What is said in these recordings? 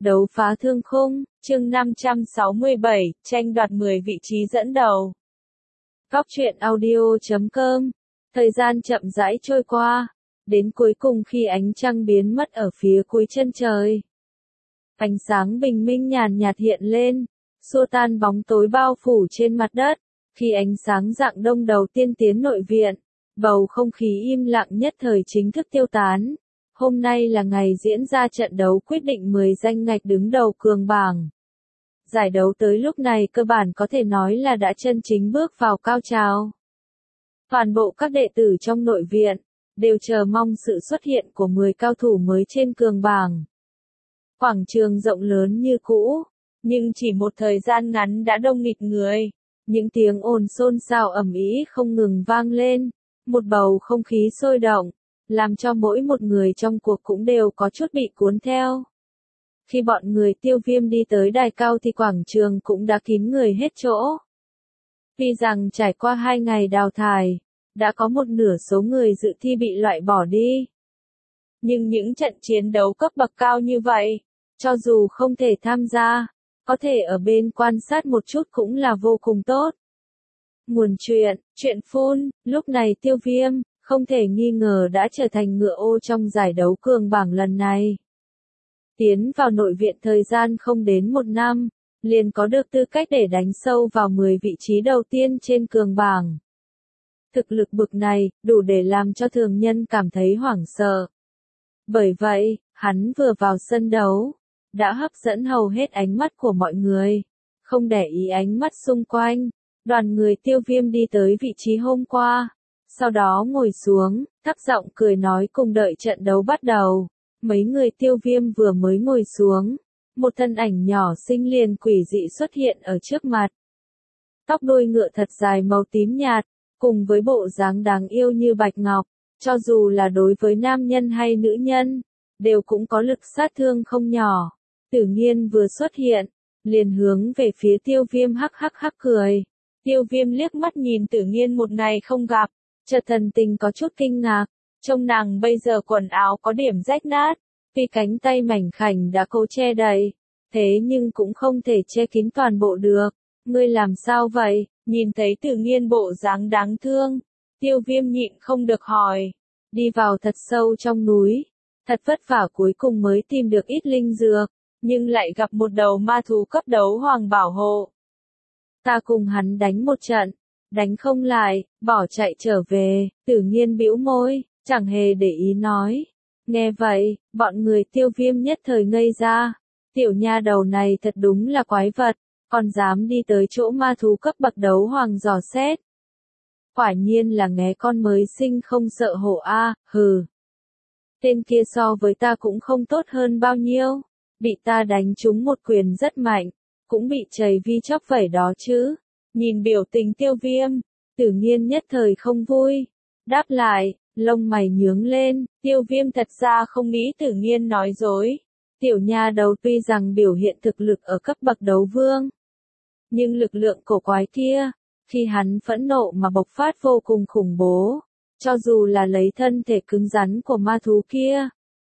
Đấu phá thương khung, chương 567, tranh đoạt 10 vị trí dẫn đầu. Góc truyện audio.com. Thời gian chậm rãi trôi qua, đến cuối cùng khi ánh trăng biến mất ở phía cuối chân trời. Ánh sáng bình minh nhàn nhạt hiện lên, xua tan bóng tối bao phủ trên mặt đất. Khi ánh sáng rạng đông đầu tiên tiến nội viện, bầu không khí im lặng nhất thời chính thức tiêu tán. Hôm nay là ngày diễn ra trận đấu quyết định 10 danh ngạch đứng đầu cường bảng. Giải đấu tới lúc này cơ bản có thể nói là đã chân chính bước vào cao trào. Toàn bộ các đệ tử trong nội viện đều chờ mong sự xuất hiện của 10 cao thủ mới trên cường bảng. Quảng trường rộng lớn như cũ, nhưng chỉ một thời gian ngắn đã đông nghịt người. Những tiếng ồn xôn xao ầm ĩ không ngừng vang lên, một bầu không khí sôi động, làm cho mỗi một người trong cuộc cũng đều có chút bị cuốn theo. Khi bọn người Tiêu Viêm đi tới đài cao thì quảng trường cũng đã kín người hết chỗ. Tuy rằng trải qua 2 ngày đào thải, đã có một nửa số người dự thi bị loại bỏ đi. Nhưng những trận chiến đấu cấp bậc cao như vậy, cho dù không thể tham gia, có thể ở bên quan sát một chút cũng là vô cùng tốt. Nguồn chuyện phun, lúc này Tiêu Viêm, không thể nghi ngờ đã trở thành ngựa ô trong giải đấu cường bảng lần này. Tiến vào nội viện thời gian không đến 1 năm, liền có được tư cách để đánh sâu vào 10 vị trí đầu tiên trên cường bảng. Thực lực bực này, đủ để làm cho thường nhân cảm thấy hoảng sợ. Bởi vậy, hắn vừa vào sân đấu, đã hấp dẫn hầu hết ánh mắt của mọi người. Không để ý ánh mắt xung quanh, đoàn người Tiêu Viêm đi tới vị trí hôm qua. Sau đó ngồi xuống, thấp giọng cười nói cùng đợi trận đấu bắt đầu. Mấy người Tiêu Viêm vừa mới ngồi xuống, một thân ảnh nhỏ xinh liền quỷ dị xuất hiện ở trước mặt. Tóc đuôi ngựa thật dài màu tím nhạt, cùng với bộ dáng đáng yêu như bạch ngọc, cho dù là đối với nam nhân hay nữ nhân, đều cũng có lực sát thương không nhỏ. Tử Nghiên vừa xuất hiện, liền hướng về phía Tiêu Viêm hắc hắc cười. Tiêu Viêm liếc mắt nhìn Tử Nghiên một ngày không gặp, chợt thần tình có chút kinh ngạc, trông nàng bây giờ quần áo có điểm rách nát, tuy cánh tay mảnh khảnh đã cố che đậy, thế nhưng cũng không thể che kín toàn bộ được. Ngươi làm sao vậy? Nhìn thấy Tử Nghiên bộ dáng đáng thương, Tiêu Viêm nhịn không được hỏi. Đi vào thật sâu trong núi, thật vất vả cuối cùng mới tìm được ít linh dược, nhưng lại gặp một đầu ma thú cấp đấu hoàng bảo hộ. Ta cùng hắn đánh một trận, đánh không lại, bỏ chạy trở về. Tử Nghiên bĩu môi, chẳng hề để ý nói. Nghe vậy, bọn người Tiêu Viêm nhất thời ngây ra. Tiểu nha đầu này thật đúng là quái vật, còn dám đi tới chỗ ma thú cấp bậc đấu hoàng dò xét. Quả nhiên là nghé con mới sinh không sợ hổ a, hừ. Tên kia so với ta cũng không tốt hơn bao nhiêu, bị ta đánh trúng một quyền rất mạnh, cũng bị chảy vi chóc vẩy đó chứ. Nhìn biểu tình Tiêu Viêm, Tử Nghiên nhất thời không vui. Đáp lại, lông mày nhướng lên, Tiêu Viêm thật ra không nghĩ Tử Nghiên nói dối. Tiểu nha đầu tuy rằng biểu hiện thực lực ở cấp bậc đấu vương, nhưng lực lượng cổ quái kia, khi hắn phẫn nộ mà bộc phát vô cùng khủng bố. Cho dù là lấy thân thể cứng rắn của ma thú kia,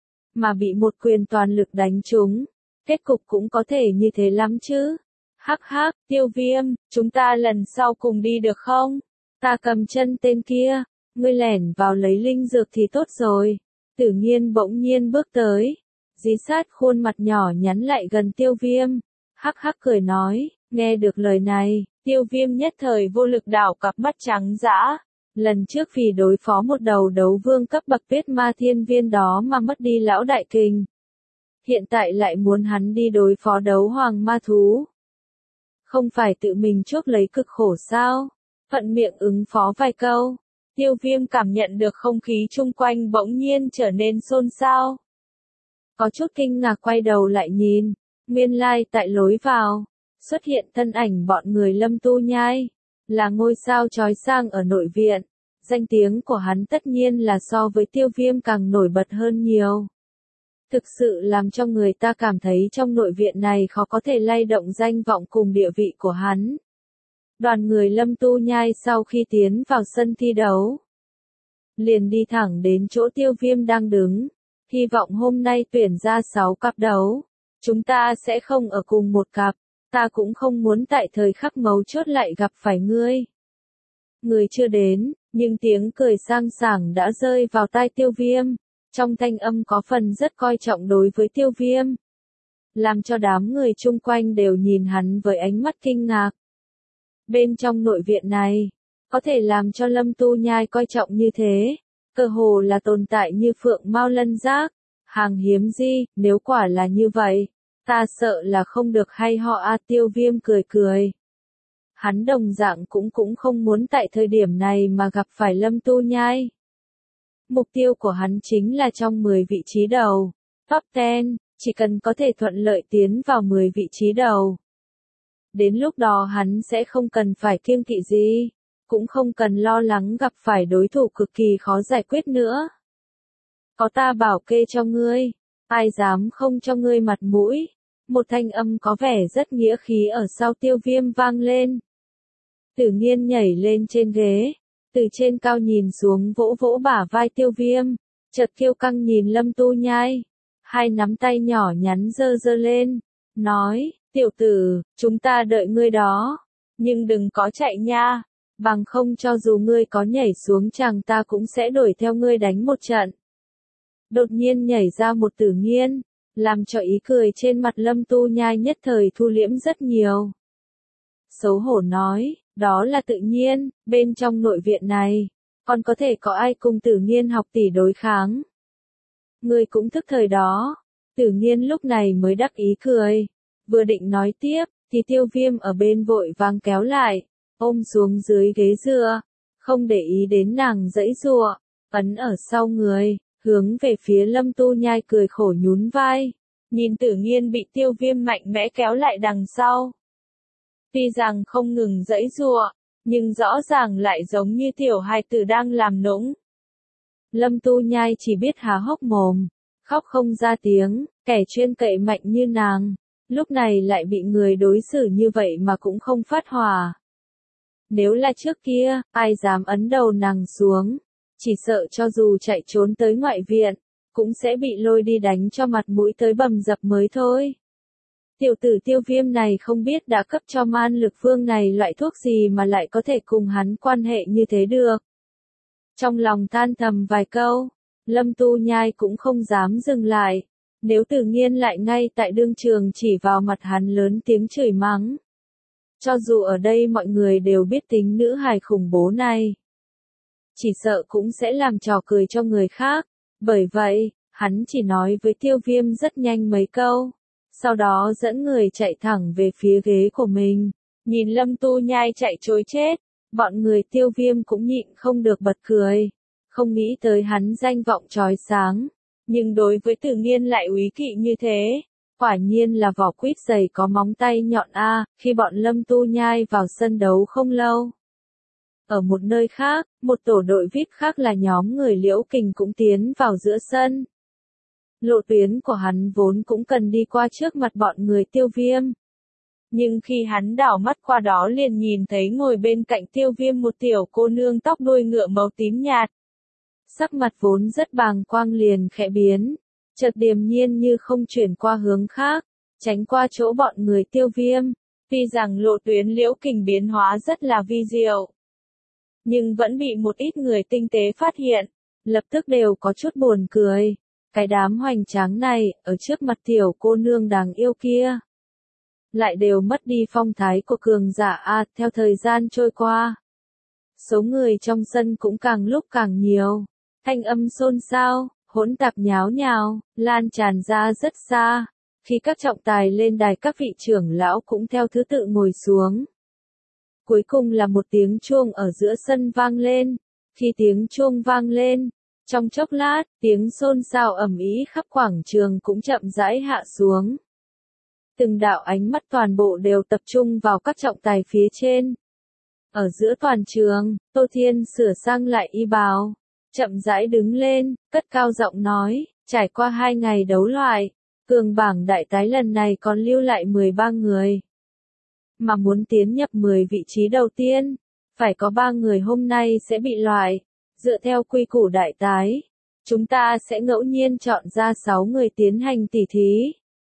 mà bị một quyền toàn lực đánh trúng, kết cục cũng có thể như thế lắm chứ. Hắc hắc, Tiêu Viêm, chúng ta lần sau cùng đi được không? Ta cầm chân tên kia, ngươi lẻn vào lấy linh dược thì tốt rồi. Tử Nghiên bỗng nhiên bước tới, dí sát khuôn mặt nhỏ nhắn lại gần Tiêu Viêm. Hắc hắc cười nói, nghe được lời này, Tiêu Viêm nhất thời vô lực đảo cặp mắt trắng dã. Lần trước vì đối phó một đầu đấu vương cấp bậc Tuyết Ma Thiên Viên đó mà mất đi lão đại kình. Hiện tại lại muốn hắn đi đối phó đấu hoàng ma thú. Không phải tự mình chuốc lấy cực khổ sao? Phận miệng ứng phó vài câu. Tiêu Viêm cảm nhận được không khí chung quanh bỗng nhiên trở nên xôn xao. Có chút kinh ngạc quay đầu lại nhìn, nguyên lai tại lối vào, xuất hiện thân ảnh bọn người Lâm Tu Nhai, là ngôi sao chói sang ở nội viện. Danh tiếng của hắn tất nhiên là so với Tiêu Viêm càng nổi bật hơn nhiều. Thực sự làm cho người ta cảm thấy trong nội viện này khó có thể lay động danh vọng cùng địa vị của hắn. Đoàn người Lâm Tu Nhai sau khi tiến vào sân thi đấu, liền đi thẳng đến chỗ Tiêu Viêm đang đứng, hy vọng hôm nay tuyển ra 6 cặp đấu. Chúng ta sẽ không ở cùng một cặp, ta cũng không muốn tại thời khắc mấu chốt lại gặp phải ngươi. Người chưa đến, nhưng tiếng cười sang sảng đã rơi vào tai Tiêu Viêm, trong thanh âm có phần rất coi trọng đối với Tiêu Viêm, làm cho đám người chung quanh đều nhìn hắn với ánh mắt kinh ngạc. Bên trong nội viện này, có thể làm cho Lâm Tu Nhai coi trọng như thế, cơ hồ là tồn tại như phượng mao lân giác, hàng hiếm di, nếu quả là như vậy, ta sợ là không được hay ho a. Tiêu Viêm cười cười. Hắn đồng dạng cũng không muốn tại thời điểm này mà gặp phải Lâm Tu Nhai. Mục tiêu của hắn chính là trong 10 vị trí đầu, top 10, chỉ cần có thể thuận lợi tiến vào 10 vị trí đầu. Đến lúc đó hắn sẽ không cần phải kiêng kỵ gì, cũng không cần lo lắng gặp phải đối thủ cực kỳ khó giải quyết nữa. Có ta bảo kê cho ngươi, ai dám không cho ngươi mặt mũi. Một thanh âm có vẻ rất nghĩa khí ở sau Tiêu Viêm vang lên. Tử Nghiên nhảy lên trên ghế, từ trên cao nhìn xuống vỗ vỗ bả vai Tiêu Viêm, chợt kiêu căng nhìn Lâm Tu Nhai, hai nắm tay nhỏ nhắn giơ giơ lên, nói, tiểu tử, chúng ta đợi ngươi đó, nhưng đừng có chạy nha, bằng không cho dù ngươi có nhảy xuống chàng ta cũng sẽ đuổi theo ngươi đánh một trận. Đột nhiên nhảy ra một Tử Nghiên, làm cho ý cười trên mặt Lâm Tu Nhai nhất thời thu liễm rất nhiều. Xấu hổ nói, đó là tự nhiên, bên trong nội viện này, còn có thể có ai cùng Tử Nghiên học tỷ đối kháng. Ngươi cũng thức thời đó. Tử Nghiên lúc này mới đắc ý cười, vừa định nói tiếp, thì Tiêu Viêm ở bên vội vàng kéo lại, ôm xuống dưới ghế dựa, không để ý đến nàng giãy giụa, ấn ở sau người, hướng về phía Lâm Tu Nhai cười khổ nhún vai, nhìn Tử Nghiên bị Tiêu Viêm mạnh mẽ kéo lại đằng sau. Tuy rằng không ngừng giãy giụa, nhưng rõ ràng lại giống như tiểu hài tử đang làm nũng. Lâm Tu Nhai chỉ biết há hốc mồm, khóc không ra tiếng, kẻ chuyên cậy mạnh như nàng, lúc này lại bị người đối xử như vậy mà cũng không phát hỏa. Nếu là trước kia, ai dám ấn đầu nàng xuống, chỉ sợ cho dù chạy trốn tới ngoại viện, cũng sẽ bị lôi đi đánh cho mặt mũi tới bầm dập mới thôi. Tiểu tử Tiêu Viêm này không biết đã cấp cho Man Lực Vương này loại thuốc gì mà lại có thể cùng hắn quan hệ như thế được. Trong lòng than thầm vài câu, Lâm Tu Nhai cũng không dám dừng lại, nếu Tử Nghiên lại ngay tại đương trường chỉ vào mặt hắn lớn tiếng chửi mắng. Cho dù ở đây mọi người đều biết tính nữ hài khủng bố này, chỉ sợ cũng sẽ làm trò cười cho người khác, bởi vậy, hắn chỉ nói với Tiêu Viêm rất nhanh mấy câu, sau đó dẫn người chạy thẳng về phía ghế của mình, nhìn Lâm Tu Nhai chạy trối chết, bọn người Tiêu Viêm cũng nhịn không được bật cười, không nghĩ tới hắn danh vọng chói sáng, nhưng đối với Tử Nghiên lại úy kỵ như thế. Quả nhiên là vỏ quýt dày có móng tay nhọn a. Khi bọn Lâm Tu Nhai vào sân đấu không lâu. Ở một nơi khác, một tổ đội VIP khác là nhóm người Liễu Kình cũng tiến vào giữa sân. Lộ tuyến của hắn vốn cũng cần đi qua trước mặt bọn người Tiêu Viêm. Nhưng khi hắn đảo mắt qua đó liền nhìn thấy ngồi bên cạnh Tiêu Viêm một tiểu cô nương tóc đuôi ngựa màu tím nhạt. Sắc mặt vốn rất bàng quang liền khẽ biến. Chợt điềm nhiên như không chuyển qua hướng khác, tránh qua chỗ bọn người Tiêu Viêm, tuy rằng lộ tuyến Liễu Kình biến hóa rất là vi diệu, nhưng vẫn bị một ít người tinh tế phát hiện, lập tức đều có chút buồn cười, cái đám hoành tráng này, ở trước mặt tiểu cô nương đáng yêu kia, lại đều mất đi phong thái của cường giả a. Theo thời gian trôi qua, số người trong sân cũng càng lúc càng nhiều, thanh âm xôn xao, hỗn tạp nháo nhào, lan tràn ra rất xa. Khi các trọng tài lên đài các vị trưởng lão cũng theo thứ tự ngồi xuống. Cuối cùng là một tiếng chuông ở giữa sân vang lên. Khi tiếng chuông vang lên, trong chốc lát, tiếng xôn xao ầm ĩ khắp quảng trường cũng chậm rãi hạ xuống. Từng đạo ánh mắt toàn bộ đều tập trung vào các trọng tài phía trên. Ở giữa toàn trường, Tô Thiên sửa sang lại y bào, chậm rãi đứng lên, cất cao giọng nói, trải qua 2 ngày đấu loại, cường bảng đại tái lần này còn lưu lại 13 người. Mà muốn tiến nhập 10 vị trí đầu tiên, phải có 3 người hôm nay sẽ bị loại. Dựa theo quy củ đại tái, chúng ta sẽ ngẫu nhiên chọn ra 6 người tiến hành tỉ thí.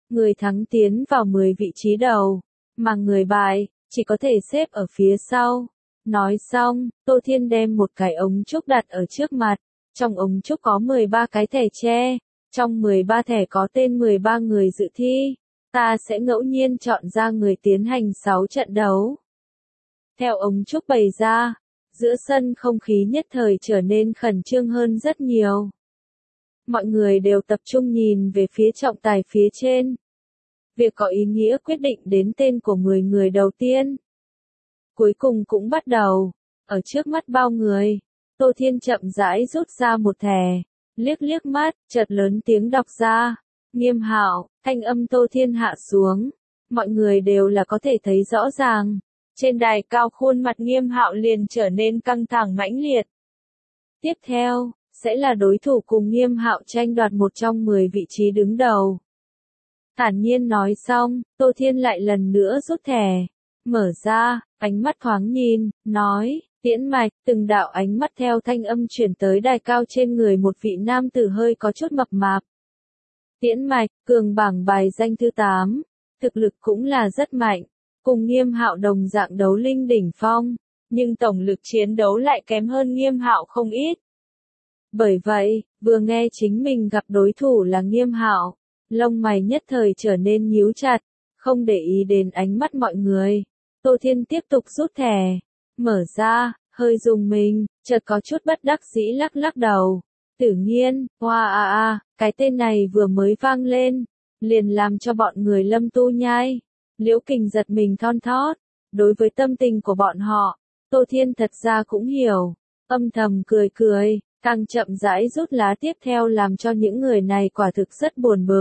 Người thắng tiến vào 10 vị trí đầu, mà người bại chỉ có thể xếp ở phía sau. Nói xong, Tô Thiên đem một cái ống trúc đặt ở trước mặt, trong ống trúc có 13 cái thẻ tre, trong 13 thẻ có tên 13 người dự thi. Ta sẽ ngẫu nhiên chọn ra người tiến hành 6 trận đấu. Theo ống trúc bày ra, giữa sân không khí nhất thời trở nên khẩn trương hơn rất nhiều. Mọi người đều tập trung nhìn về phía trọng tài phía trên. Việc có ý nghĩa quyết định đến tên của 10 người đầu tiên. Cuối cùng cũng bắt đầu. Ở trước mắt bao người, Tô Thiên chậm rãi rút ra một thẻ, liếc liếc mắt, chợt lớn tiếng đọc ra. Nghiêm Hạo, thanh âm Tô Thiên hạ xuống. Mọi người đều là có thể thấy rõ ràng. Trên đài cao khuôn mặt Nghiêm Hạo liền trở nên căng thẳng mãnh liệt. Tiếp theo, sẽ là đối thủ cùng Nghiêm Hạo tranh đoạt một trong 10 vị trí đứng đầu. Thản nhiên nói xong, Tô Thiên lại lần nữa rút thẻ. Mở ra, ánh mắt thoáng nhìn, nói, Tiễn Mạch, từng đạo ánh mắt theo thanh âm chuyển tới đài cao trên người một vị nam tử hơi có chút mập mạp. Tiễn Mạch, cường bảng bài danh thứ 8, thực lực cũng là rất mạnh, cùng Nghiêm Hạo đồng dạng đấu linh đỉnh phong, nhưng tổng lực chiến đấu lại kém hơn Nghiêm Hạo không ít. Bởi vậy, vừa nghe chính mình gặp đối thủ là Nghiêm Hạo, lông mày nhất thời trở nên nhíu chặt, không để ý đến ánh mắt mọi người. Tô Thiên tiếp tục rút thẻ, mở ra, hơi rùng mình, chợt có chút bất đắc dĩ lắc lắc đầu. Tử Nghiên, cái tên này vừa mới vang lên, liền làm cho bọn người Lâm Tu Nhai, Liễu Kình giật mình thon thót. Đối với tâm tình của bọn họ, Tô Thiên thật ra cũng hiểu, âm thầm cười cười, càng chậm rãi rút lá tiếp theo làm cho những người này quả thực rất buồn bực.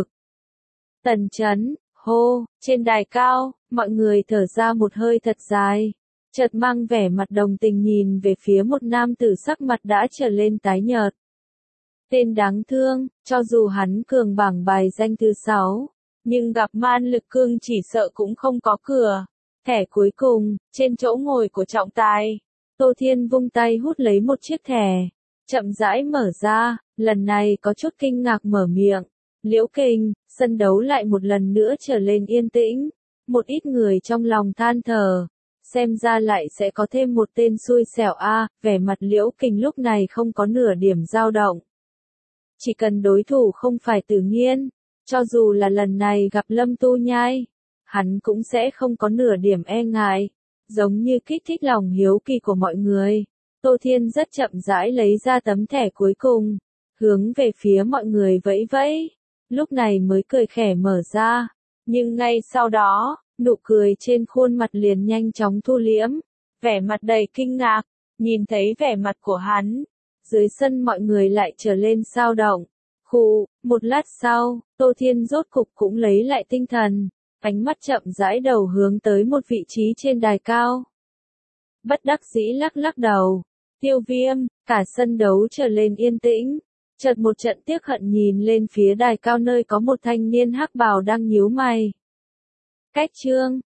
Tần Chấn, hô, trên đài cao, mọi người thở ra một hơi thật dài, chợt mang vẻ mặt đồng tình nhìn về phía một nam tử sắc mặt đã trở lên tái nhợt. Tên đáng thương, cho dù hắn cường bảng bài danh thứ 6, nhưng gặp man lực cương chỉ sợ cũng không có cửa. Thẻ cuối cùng, trên chỗ ngồi của trọng tài, Tô Thiên vung tay hút lấy một chiếc thẻ, chậm rãi mở ra, lần này có chút kinh ngạc mở miệng. Liễu Kình, sân đấu lại một lần nữa trở lên yên tĩnh, một ít người trong lòng than thở, xem ra lại sẽ có thêm một tên xui xẻo vẻ mặt Liễu Kình lúc này không có nửa điểm dao động. Chỉ cần đối thủ không phải Tử Nghiên, cho dù là lần này gặp Lâm Tu Nhai, hắn cũng sẽ không có nửa điểm e ngại, giống như kích thích lòng hiếu kỳ của mọi người. Tô Thiên rất chậm rãi lấy ra tấm thẻ cuối cùng, hướng về phía mọi người vẫy vẫy, lúc này mới cười khẽ mở ra, nhưng ngay sau đó, nụ cười trên khuôn mặt liền nhanh chóng thu liễm, vẻ mặt đầy kinh ngạc, nhìn thấy vẻ mặt của hắn, dưới sân mọi người lại trở lên xao động. Một lát sau, Tô Thiên rốt cục cũng lấy lại tinh thần, ánh mắt chậm rãi đầu hướng tới một vị trí trên đài cao. Bất đắc dĩ lắc lắc đầu, Tiêu Viêm, cả sân đấu trở lên yên tĩnh, chợt một trận tiếc hận nhìn lên phía đài cao nơi có một thanh niên hắc bào đang nhíu mày. Cách chương